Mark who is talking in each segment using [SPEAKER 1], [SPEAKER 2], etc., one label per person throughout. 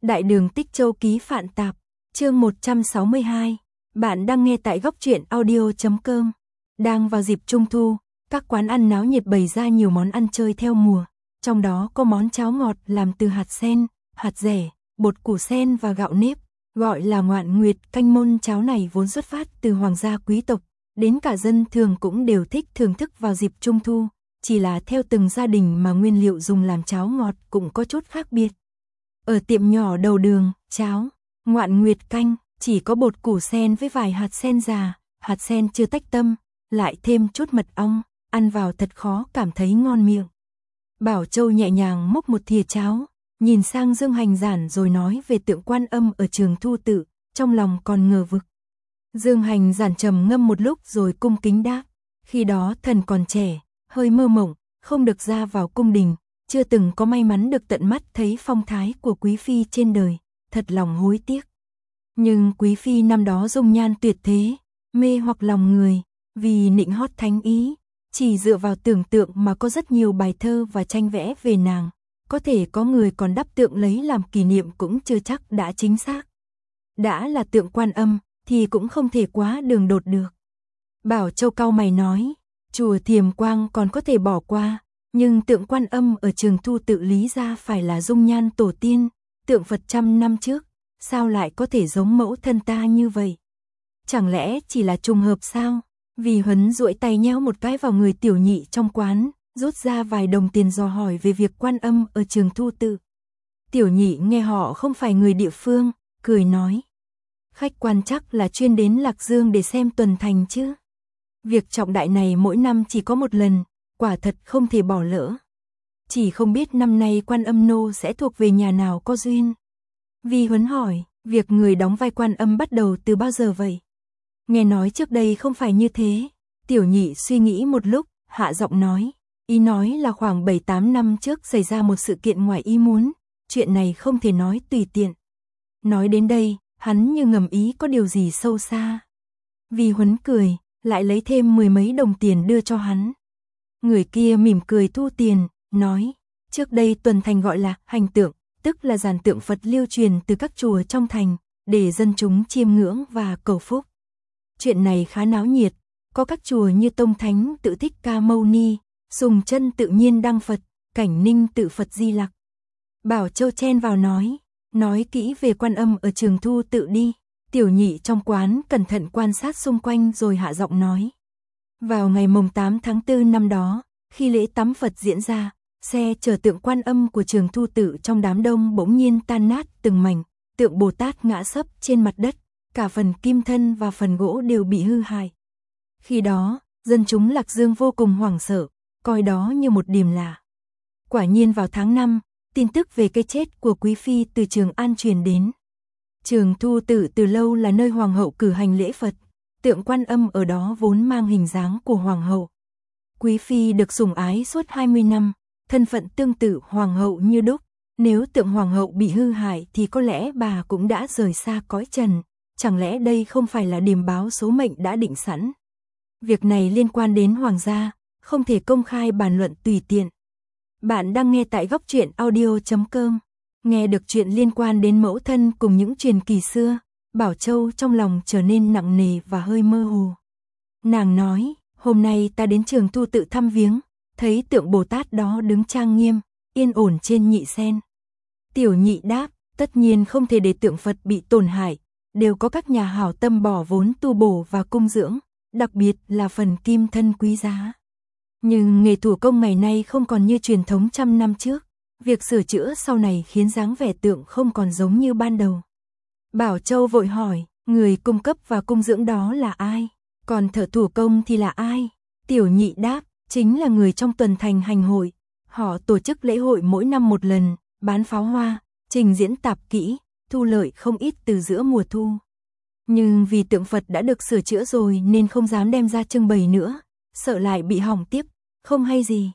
[SPEAKER 1] Đại đường Tích Châu ký Phạn Tạp, chương 162. Bạn đang nghe tại góc truyện audio.com. Đang vào dịp Trung Thu, các quán ăn náo nhiệt bày ra nhiều món ăn chơi theo mùa. Trong đó có món cháo ngọt làm từ hạt sen, hạt dẻ, bột củ sen và gạo nếp, gọi là Ngoạn Nguyệt canh. Môn cháo này vốn xuất phát từ hoàng gia quý tộc, đến cả dân thường cũng đều thích thưởng thức vào dịp Trung Thu, chỉ là theo từng gia đình mà nguyên liệu dùng làm cháo ngọt cũng có chút khác biệt. Ở tiệm nhỏ đầu đường, cháo Ngoạn Nguyệt canh chỉ có bột củ sen với vài hạt sen già, hạt sen chưa tách tâm, lại thêm chút mật ong, ăn vào thật khó cảm thấy ngon miệng. Bảo Châu nhẹ nhàng múc một thìa cháo, nhìn sang Dương Hành Giản rồi nói về tượng Quan Âm ở Trường Thu Tự, trong lòng còn ngờ vực. Dương Hành Giản trầm ngâm một lúc rồi cung kính đáp, khi đó thần còn trẻ, hơi mơ mộng, không được ra vào cung đình, chưa từng có may mắn được tận mắt thấy phong thái của quý phi trên đời, thật lòng hối tiếc. Nhưng quý phi năm đó dung nhan tuyệt thế, mê hoặc lòng người, vì nịnh hót thánh ý, chỉ dựa vào tưởng tượng mà có rất nhiều bài thơ và tranh vẽ về nàng, có thể có người còn đắp tượng lấy làm kỷ niệm cũng chưa chắc đã chính xác. Đã là tượng Quan Âm thì cũng không thể quá đường đột được. Bảo Châu cau mày nói, chùa Thiềm Quang còn có thể bỏ qua, nhưng tượng Quan Âm ở Trường Thu Tự lý ra phải là dung nhan tổ tiên, tượng Phật trăm năm trước, sao lại có thể giống mẫu thân ta như vậy? Chẳng lẽ chỉ là trùng hợp sao? Vì Huấn duỗi tay nhéo một cái vào người Tiểu Nhị trong quán, rút ra vài đồng tiền dò hỏi về việc Quan Âm ở Trường Thu Tự. Tiểu Nhị nghe họ không phải người địa phương, cười nói, khách quan chắc là chuyên đến Lạc Dương để xem tuần thành chứ. Việc trọng đại này mỗi năm chỉ có một lần, quả thật không thể bỏ lỡ. Chỉ không biết năm nay Quan Âm nô sẽ thuộc về nhà nào có duyên. Vi Huấn hỏi, việc người đóng vai Quan Âm bắt đầu từ bao giờ vậy? Nghe nói trước đây không phải như thế. Tiểu Nhị suy nghĩ một lúc, hạ giọng nói, ý nói là khoảng 7-8 năm trước xảy ra một sự kiện ngoài ý muốn, chuyện này không thể nói tùy tiện. Nói đến đây, hắn như ngầm ý có điều gì sâu xa. Vi Huấn cười, lại lấy thêm 10 mấy đồng tiền đưa cho hắn. Người kia mỉm cười thu tiền, nói, trước đây tuần thành gọi là hành tượng, tức là dàn tượng Phật lưu truyền từ các chùa trong thành, để dân chúng chiêm ngưỡng và cầu phúc. Chuyện này khá náo nhiệt, có các chùa như Tông Thánh Tự Thích Ca Mâu Ni, Sùng Chân Tự Nhiên Đăng Phật, Cảnh Ninh Tự Phật Di Lặc. Bảo Châu chen vào nói kỹ về Quan Âm ở Trường Thu Tự đi. Tiểu Nhị trong quán cẩn thận quan sát xung quanh rồi hạ giọng nói. Vào ngày mùng 8 tháng 4 năm đó, khi lễ tắm Phật diễn ra, xe chở tượng Quan Âm của Trường Thu Tự trong đám đông bỗng nhiên tan nát từng mảnh, tượng Bồ Tát ngã sấp trên mặt đất, cả phần kim thân và phần gỗ đều bị hư hại. Khi đó, dân chúng Lạc Dương vô cùng hoảng sợ, coi đó như một điềm lạ. Quả nhiên vào tháng 5, tin tức về cái chết của quý phi từ Trường An truyền đến. Trường Thu Tự từ lâu là nơi hoàng hậu cử hành lễ Phật, tượng Quan Âm ở đó vốn mang hình dáng của hoàng hậu. Quý phi được sủng ái suốt 20 năm, thân phận tương tự hoàng hậu như đúc, nếu tượng hoàng hậu bị hư hại thì có lẽ bà cũng đã rời xa cõi trần, chẳng lẽ đây không phải là điềm báo số mệnh đã định sẵn? Việc này liên quan đến hoàng gia, không thể công khai bàn luận tùy tiện. Bạn đang nghe tại góc truyện audio.com. Nghe được chuyện liên quan đến mẫu thân cùng những truyền kỳ xưa, Bảo Châu trong lòng trở nên nặng nề và hơi mơ hồ. Nàng nói, hôm nay ta đến Trường Thu Tự thăm viếng, thấy tượng Bồ Tát đó đứng trang nghiêm, yên ổn trên nhị sen. Tiểu Nhị đáp, tất nhiên không thể để tượng Phật bị tổn hại, đều có các nhà hảo tâm bỏ vốn tu bổ và cung dưỡng, đặc biệt là phần kim thân quý giá. Nhưng nghề thủ công ngày nay không còn như truyền thống trăm năm trước. Việc sửa chữa sau này khiến dáng vẻ tượng không còn giống như ban đầu. Bảo Châu vội hỏi, người cung cấp và cung dưỡng đó là ai? Còn thợ thủ công thì là ai? Tiểu Nhị đáp, chính là người trong tuần thành hành hội. Họ tổ chức lễ hội mỗi năm một lần, bán pháo hoa, trình diễn tạp kỹ, thu lợi không ít từ giữa mùa thu. Nhưng vì tượng Phật đã được sửa chữa rồi nên không dám đem ra trưng bày nữa, sợ lại bị hỏng tiếp, không hay gì.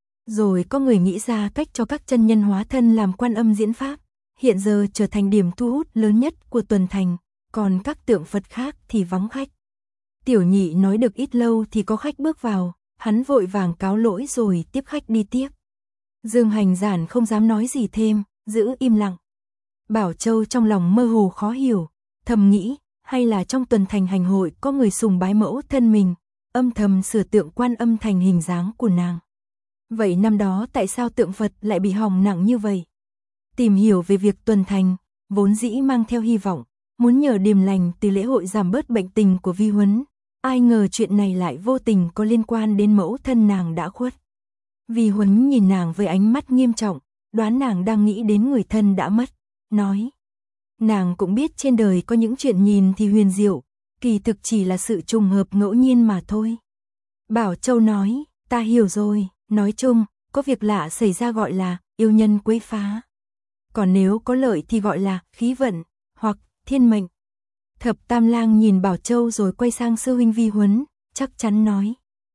[SPEAKER 1] Rồi có người nghĩ ra cách cho các chân nhân hóa thân làm Quan Âm diễn pháp, hiện giờ trở thành điểm thu hút lớn nhất của tuần thành, còn các tượng Phật khác thì vắng khách. Tiểu Nhị nói được ít lâu thì có khách bước vào, hắn vội vàng cáo lỗi rồi tiếp khách đi tiếp. Dương Hành Giản không dám nói gì thêm, giữ im lặng. Bảo Châu trong lòng mơ hồ khó hiểu, thầm nghĩ, hay là trong tuần thành hành hội có người sùng bái mẫu thân mình, âm thầm sửa tượng Quan Âm thành hình dáng của nàng. Vậy năm đó tại sao tượng Phật lại bị hỏng nặng như vậy? Tìm hiểu về việc tuần thành, vốn dĩ mang theo hy vọng, muốn nhờ điềm lành từ lễ hội giảm bớt bệnh tình của Vi Huấn. Ai ngờ chuyện này lại vô tình có liên quan đến mẫu thân nàng đã khuất. Vi Huấn nhìn nàng với ánh mắt nghiêm trọng, đoán nàng đang nghĩ đến người thân đã mất, nói. Nàng cũng biết trên đời có những chuyện nhìn thì huyền diệu, kỳ thực chỉ là sự trùng hợp ngẫu nhiên mà thôi. Bảo Châu nói, ta hiểu rồi, nói chung, có việc lạ xảy ra gọi là yêu nhân quấy phá. Còn nếu có lợi thì gọi là khí vận, hoặc thiên mệnh. Thập Tam Lang nhìn Bảo Châu rồi quay sang sư huynh Vi Huấn, chắc chắn nói.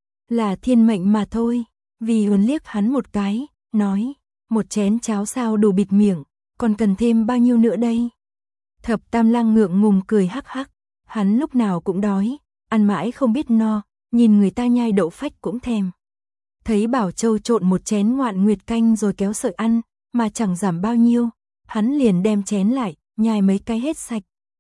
[SPEAKER 1] Là thiên mệnh mà thôi. Vi Huấn liếc hắn một cái, nói, một chén cháo sao đủ bịt miệng, còn cần thêm bao nhiêu nữa đây? Thập Tam Lang ngượng ngùng cười hắc hắc, hắn lúc nào cũng đói, ăn mãi không biết no, nhìn người ta nhai đậu phách cũng thèm. Thấy Bảo Châu trộn một chén Ngoạn Nguyệt canh rồi kéo sợi ăn, mà chẳng giảm bao nhiêu, hắn liền đem chén lại, nhai mấy cái hết sạch.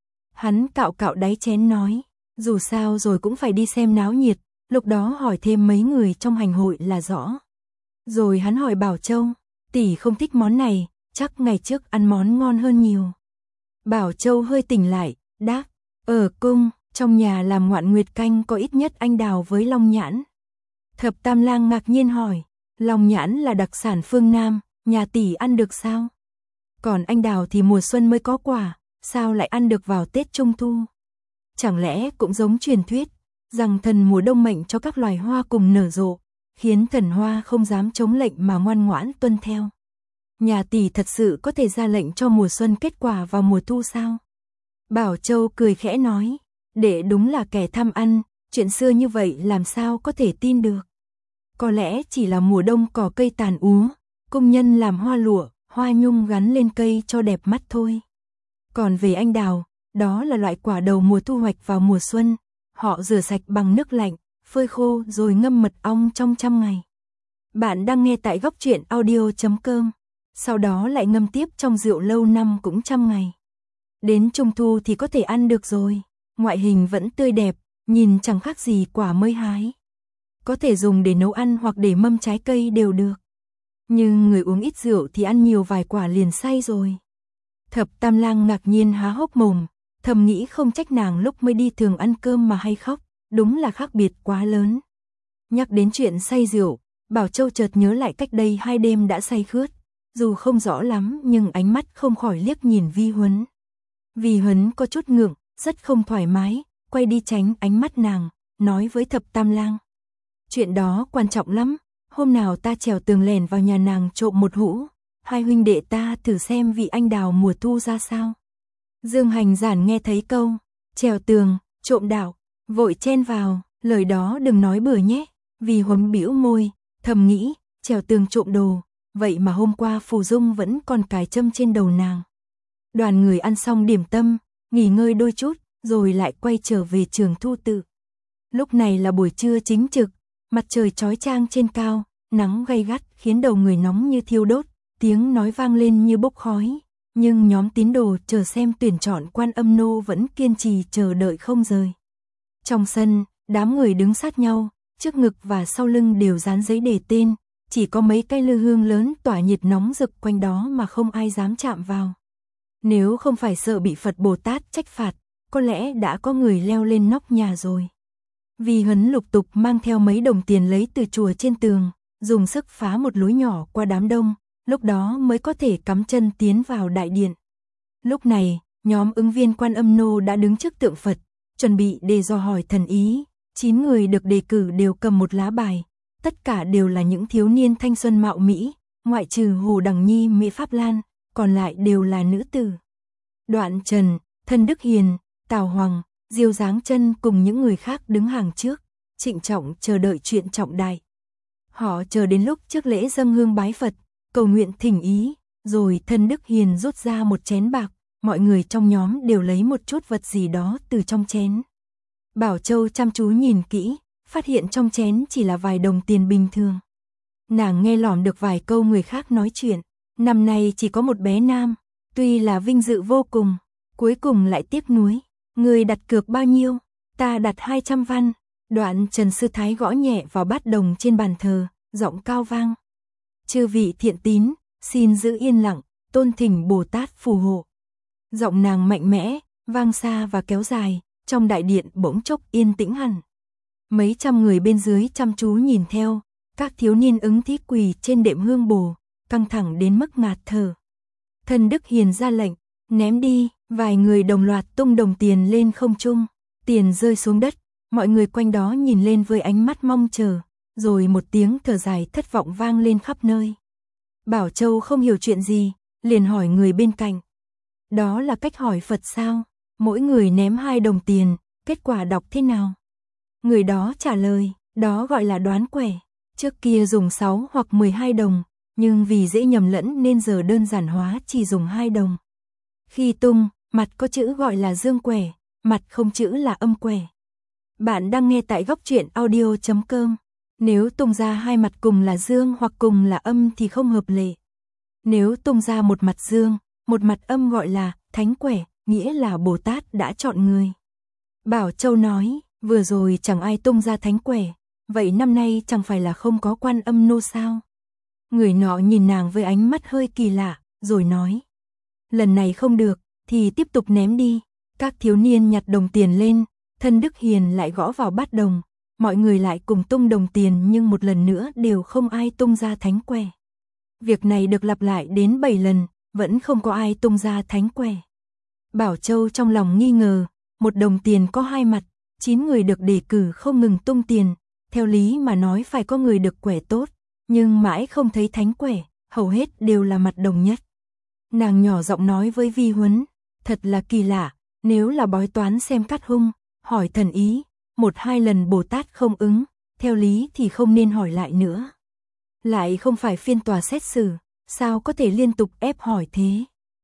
[SPEAKER 1] Hắn cạo cạo đáy chén nói, dù sao rồi cũng phải đi xem náo nhiệt, lúc đó hỏi thêm mấy người trong hành hội là rõ. Rồi hắn hỏi Bảo Châu, tỷ không thích món này, chắc ngày trước ăn món ngon hơn nhiều. Bảo Châu hơi tỉnh lại, đáp, ở cung, trong nhà làm Ngoạn Nguyệt canh có ít nhất anh đào với long nhãn. Thập Tam Lang ngạc nhiên hỏi, long nhãn là đặc sản phương Nam, nhà tỷ ăn được sao? Còn anh đào thì mùa xuân mới có quả, sao lại ăn được vào Tết Trung Thu? Chẳng lẽ cũng giống truyền thuyết, rằng thần mùa đông mệnh cho các loài hoa cùng nở rộ, khiến thần hoa không dám chống lệnh mà ngoan ngoãn tuân theo. Nhà tỷ thật sự có thể ra lệnh cho mùa xuân kết quả vào mùa thu sao? Bảo Châu cười khẽ nói, đệ đúng là kẻ tham ăn, chuyện xưa như vậy làm sao có thể tin được. Có lẽ chỉ là mùa đông cỏ cây tàn úa, công nhân làm hoa lụa, hoa nhung gắn lên cây cho đẹp mắt thôi. Còn về anh đào, đó là loại quả đầu mùa thu hoạch vào mùa xuân, họ rửa sạch bằng nước lạnh, phơi khô rồi ngâm mật ong trong 100 ngày. Bạn đang nghe tại Góc Truyện Audio.com, sau đó lại ngâm tiếp trong rượu lâu năm cũng 100 ngày. Đến Trung Thu thì có thể ăn được rồi, ngoại hình vẫn tươi đẹp, nhìn chẳng khác gì quả mới hái. Có thể dùng để nấu ăn hoặc để mâm trái cây đều được. Nhưng người uống ít rượu thì ăn nhiều vài quả liền say rồi. Thập Tam Lang ngạc nhiên há hốc mồm, thầm nghĩ không trách nàng lúc mới đi thường ăn cơm mà hay khóc, đúng là khác biệt quá lớn. Nhắc đến chuyện say rượu, Bảo Châu chợt nhớ lại cách đây 2 đêm đã say khướt, dù không rõ lắm nhưng ánh mắt không khỏi liếc nhìn Vi Huấn. Vi Huấn có chút ngượng, rất không thoải mái, quay đi tránh ánh mắt nàng, nói với Thập Tam Lang. Chuyện đó quan trọng lắm, hôm nào ta trèo tường lèn vào nhà nàng trộm một hũ, hai huynh đệ ta thử xem vị anh đào mùa thu ra sao. Dương Hành Giản nghe thấy câu, trèo tường, trộm đào, vội chen vào, lời đó đừng nói bừa nhé. Vi Huấn bĩu môi, thầm nghĩ, trèo tường trộm đồ, vậy mà hôm qua Phù Dung vẫn còn cài châm trên đầu nàng. Đoàn người ăn xong điểm tâm, nghỉ ngơi đôi chút, rồi lại quay trở về Trường Thu Tự. Lúc này là buổi trưa chính trực, mặt trời chói chang trên cao, nắng gay gắt khiến đầu người nóng như thiêu đốt, tiếng nói vang lên như bốc khói. Nhưng nhóm tín đồ chờ xem tuyển chọn Quan Âm nô vẫn kiên trì chờ đợi không rời. Trong sân, đám người đứng sát nhau, trước ngực và sau lưng đều dán giấy đề tên, chỉ có mấy cây lư hương lớn tỏa nhiệt nóng rực quanh đó mà không ai dám chạm vào. Nếu không phải sợ bị Phật Bồ Tát trách phạt, có lẽ đã có người leo lên nóc nhà rồi. Vi Huấn lục tục mang theo mấy đồng tiền lấy từ chùa trên tường, dùng sức phá một lối nhỏ qua đám đông, lúc đó mới có thể cắm chân tiến vào đại điện. Lúc này, nhóm ứng viên Quan Âm nô đã đứng trước tượng Phật, chuẩn bị để dò hỏi thần ý. 9 người được đề cử đều cầm một lá bài, tất cả đều là những thiếu niên thanh xuân mạo mỹ, ngoại trừ Hồ Đằng Nhi Mỹ Pháp Lan, còn lại đều là nữ tử. Đoạn Trần, Thân Đức Hiền, Tào Hoàng, Diêu Giáng Chân cùng những người khác đứng hàng trước, trịnh trọng chờ đợi chuyện trọng đại. Họ chờ đến lúc trước lễ dâng hương bái Phật, cầu nguyện thỉnh ý, rồi Thân Đức Hiền rút ra một chén bạc, mọi người trong nhóm đều lấy một chút vật gì đó từ trong chén. Bảo Châu chăm chú nhìn kỹ, phát hiện trong chén chỉ là vài đồng tiền bình thường. Nàng nghe lỏm được vài câu người khác nói chuyện, năm nay chỉ có một bé nam, Tuy là vinh dự vô cùng, cuối cùng lại tiếc nuối. Người đặt cược bao nhiêu? Ta đặt 200 văn. Đoạn Trần Sư Thái gõ nhẹ vào bát đồng trên bàn thờ, giọng cao vang. Chư vị thiện tín, xin giữ yên lặng, tôn thỉnh Bồ Tát phù hộ. Giọng nàng mạnh mẽ, vang xa và kéo dài, trong đại điện bỗng chốc yên tĩnh hẳn. Mấy trăm người bên dưới chăm chú nhìn theo, các thiếu niên ứng thí quỳ trên đệm hương bồ, căng thẳng đến mức ngạt thở. Thân Đức Hiền ra lệnh, ném đi, vài người đồng loạt tung đồng tiền lên không trung, tiền rơi xuống đất, mọi người quanh đó nhìn lên với ánh mắt mong chờ, rồi một tiếng thở dài thất vọng vang lên khắp nơi. Bảo Châu không hiểu chuyện gì, liền hỏi người bên cạnh. Đó là cách hỏi Phật sao? Mỗi người ném 2 đồng tiền, kết quả đọc thế nào? Người đó trả lời, đó gọi là đoán quẻ. Trước kia dùng 6 hoặc 12 đồng, nhưng vì dễ nhầm lẫn nên giờ đơn giản hóa chỉ dùng 2 đồng. Khi tung, mặt có chữ gọi là dương quẻ, mặt không chữ là âm quẻ. Bạn đang nghe tại góc truyện audio.com. Nếu tung ra 2 mặt cùng là dương hoặc cùng là âm thì không hợp lệ. Nếu tung ra một mặt dương, một mặt âm gọi là thánh quẻ, nghĩa là Bồ Tát đã chọn người. Bảo Châu nói, vừa rồi chẳng ai tung ra thánh quẻ, vậy năm nay chẳng phải là không có Quan Âm nô sao? Người nọ nhìn nàng với ánh mắt hơi kỳ lạ, rồi nói. Lần này không được, thì tiếp tục ném đi. Các thiếu niên nhặt đồng tiền lên, Thân Đức Hiền lại gõ vào bát đồng. Mọi người lại cùng tung đồng tiền nhưng một lần nữa đều không ai tung ra thánh quẻ. Việc này được lặp lại đến 7 lần, vẫn không có ai tung ra thánh quẻ. Bảo Châu trong lòng nghi ngờ, một đồng tiền có 2 mặt, 9 người được đề cử không ngừng tung tiền, theo lý mà nói phải có người được quẻ tốt, nhưng mãi không thấy thánh quẻ, hầu hết đều là mặt đồng nhất. Nàng nhỏ giọng nói với Vi Huấn, thật là kỳ lạ, nếu là bói toán xem cát hung, hỏi thần ý, 1-2 lần Bồ Tát không ứng, theo lý thì không nên hỏi lại nữa. Lại không phải phiên tòa xét xử, sao có thể liên tục ép hỏi thế?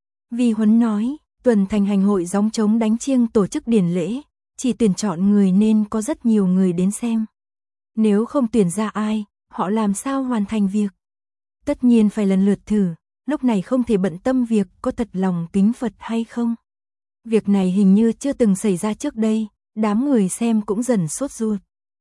[SPEAKER 1] Vi Huấn nói, tuần thành hành hội gióng trống đánh chiêng tổ chức điển lễ, chỉ tuyển chọn người nên có rất nhiều người đến xem. Nếu không tuyển ra ai, họ làm sao hoàn thành việc? Tất nhiên phải lần lượt thử, lúc này không thể bận tâm việc có thật lòng kính Phật hay không. Việc này hình như chưa từng xảy ra trước đây, đám người xem cũng dần sốt ruột.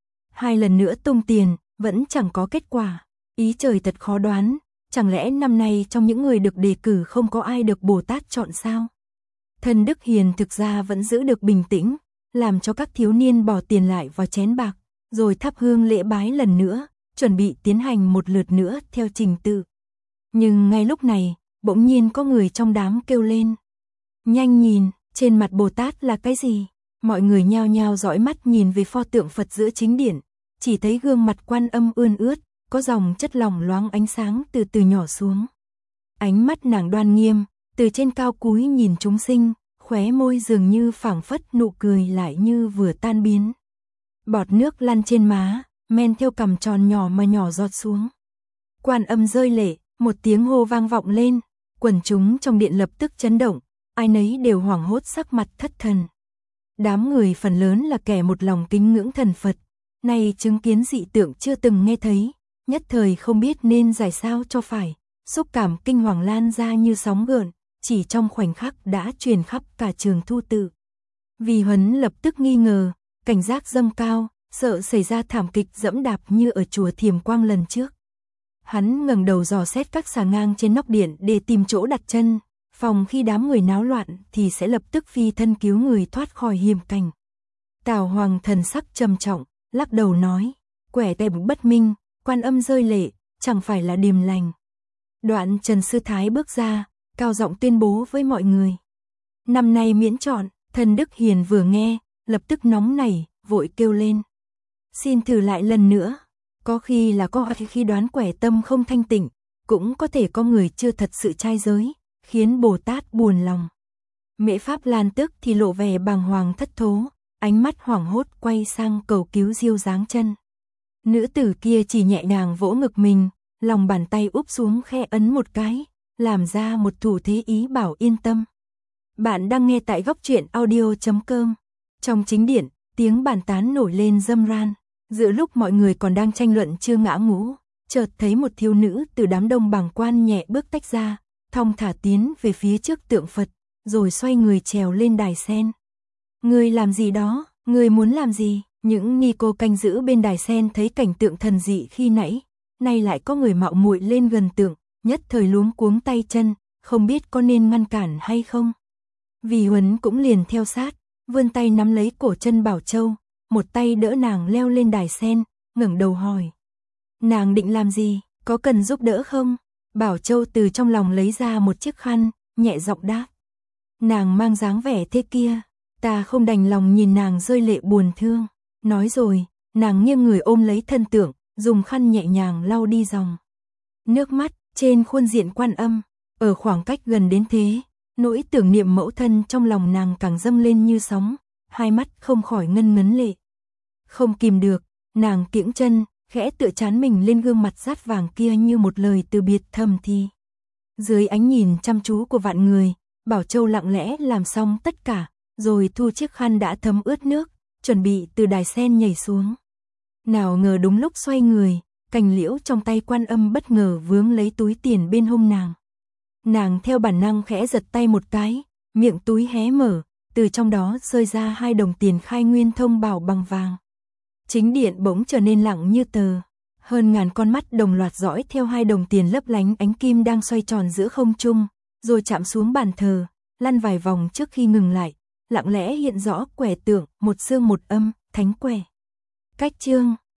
[SPEAKER 1] 2 lần nữa tung tiền, vẫn chẳng có kết quả. Ý trời thật khó đoán, chẳng lẽ năm nay trong những người được đề cử không có ai được Bồ Tát chọn sao? Thân Đức Hiền thực ra vẫn giữ được bình tĩnh, làm cho các thiếu niên bỏ tiền lại vào chén bạc, rồi thắp hương lễ bái lần nữa, chuẩn bị tiến hành một lượt nữa theo trình tự. Nhưng ngay lúc này, bỗng nhiên có người trong đám kêu lên. Nhanh nhìn, trên mặt Bồ Tát là cái gì? Mọi người nhao nhao dõi mắt nhìn về pho tượng Phật giữa chính điện, chỉ thấy gương mặt Quan Âm ươn ướt, có dòng chất lỏng loáng ánh sáng từ từ nhỏ xuống. Ánh mắt nàng đoan nghiêm, từ trên cao cúi nhìn chúng sinh, khóe môi dường như phảng phất nụ cười lại như vừa tan biến. Bọt nước lăn trên má, men theo cằm tròn nhỏ mà nhỏ giọt xuống. Quan Âm rơi lệ, một tiếng hô vang vọng lên, quần chúng trong điện lập tức chấn động, ai nấy đều hoảng hốt sắc mặt thất thần. Đám người phần lớn là kẻ một lòng kính ngưỡng thần Phật, nay chứng kiến dị tượng chưa từng nghe thấy, nhất thời không biết nên giải sao cho phải, xúc cảm kinh hoàng lan ra như sóng gợn, chỉ trong khoảnh khắc đã truyền khắp cả trường Thu Tự. Vi Huấn lập tức nghi ngờ, cảnh giác dâng cao, sợ xảy ra thảm kịch dẫm đạp như ở chùa Thiềm Quang lần trước. Hắn ngẩng đầu dò xét các xà ngang trên nóc điện để tìm chỗ đặt chân, phòng khi đám người náo loạn thì sẽ lập tức phi thân cứu người thoát khỏi hiểm cảnh. Tào Hoàng thần sắc trầm trọng, lắc đầu nói, quẻ tệp bất minh, Quan Âm rơi lệ, chẳng phải là điềm lành. Đoạn Trần Sư Thái bước ra, cao giọng tuyên bố với mọi người. Năm nay miễn chọn, Thân Đức Hiền vừa nghe, lập tức nóng nảy, vội kêu lên. Xin thử lại lần nữa, có khi là có khi đoán quẻ tâm không thanh tịnh, cũng có thể có người chưa thật sự trai giới, khiến Bồ Tát buồn lòng. Mễ Pháp Lan tức thì lộ vẻ bàng hoàng thất thố, ánh mắt hoảng hốt quay sang cầu cứu Diêu Giáng Chân. Nữ tử kia chỉ nhẹ nhàng vỗ ngực mình, lòng bàn tay úp xuống khe ấn một cái, làm ra một thủ thế ý bảo yên tâm. Bạn đang nghe tại góc truyện audio.com. Trong chính điện, tiếng bàn tán nổi lên râm ran. Giữa lúc mọi người còn đang tranh luận chưa ngã ngũ, chợt thấy một thiếu nữ từ đám đông bàng quan nhẹ bước tách ra, thong thả tiến về phía trước tượng Phật, rồi xoay người trèo lên đài sen. Ngươi làm gì đó, ngươi muốn làm gì? Những ni cô canh giữ bên đài sen thấy cảnh tượng thần dị khi nãy, nay lại có người mạo muội lên gần tượng, nhất thời luống cuống tay chân, không biết có nên ngăn cản hay không. Vì Huấn cũng liền theo sát, vươn tay nắm lấy cổ chân Bảo Châu, một tay đỡ nàng leo lên đài sen, ngẩng đầu hỏi. Nàng định làm gì, có cần giúp đỡ không? Bảo Châu từ trong lòng lấy ra một chiếc khăn, nhẹ giọng đáp. Nàng mang dáng vẻ thế kia, ta không đành lòng nhìn nàng rơi lệ buồn thương. Nói rồi, nàng nghiêng người ôm lấy thân tượng, dùng khăn nhẹ nhàng lau đi dòng nước mắt trên khuôn diện Quan Âm. Ở khoảng cách gần đến thế, nỗi tưởng niệm mẫu thân trong lòng nàng càng dâng lên như sóng, hai mắt không khỏi ngân ngấn lệ. Không kìm được, nàng kiễng chân, khẽ tựa trán mình lên gương mặt dát vàng kia như một lời từ biệt thầm thì. Dưới ánh nhìn chăm chú của vạn người, Bảo Châu lặng lẽ làm xong tất cả, rồi thu chiếc khăn đã thấm ướt nước, chuẩn bị từ đài sen nhảy xuống. Nào ngờ đúng lúc xoay người, cành liễu trong tay Quan Âm bất ngờ vướng lấy túi tiền bên hông nàng. Nàng theo bản năng khẽ giật tay một cái, miệng túi hé mở, từ trong đó rơi ra 2 đồng tiền khai nguyên thông bảo bằng vàng. Chính điện bỗng trở nên lặng như tờ, hơn ngàn con mắt đồng loạt dõi theo 2 đồng tiền lấp lánh ánh kim đang xoay tròn giữa không trung, rồi chạm xuống bàn thờ, lăn vài vòng trước khi ngừng lại, lặng lẽ hiện rõ quẻ tượng, một xương một âm, thánh quẻ. Cách chương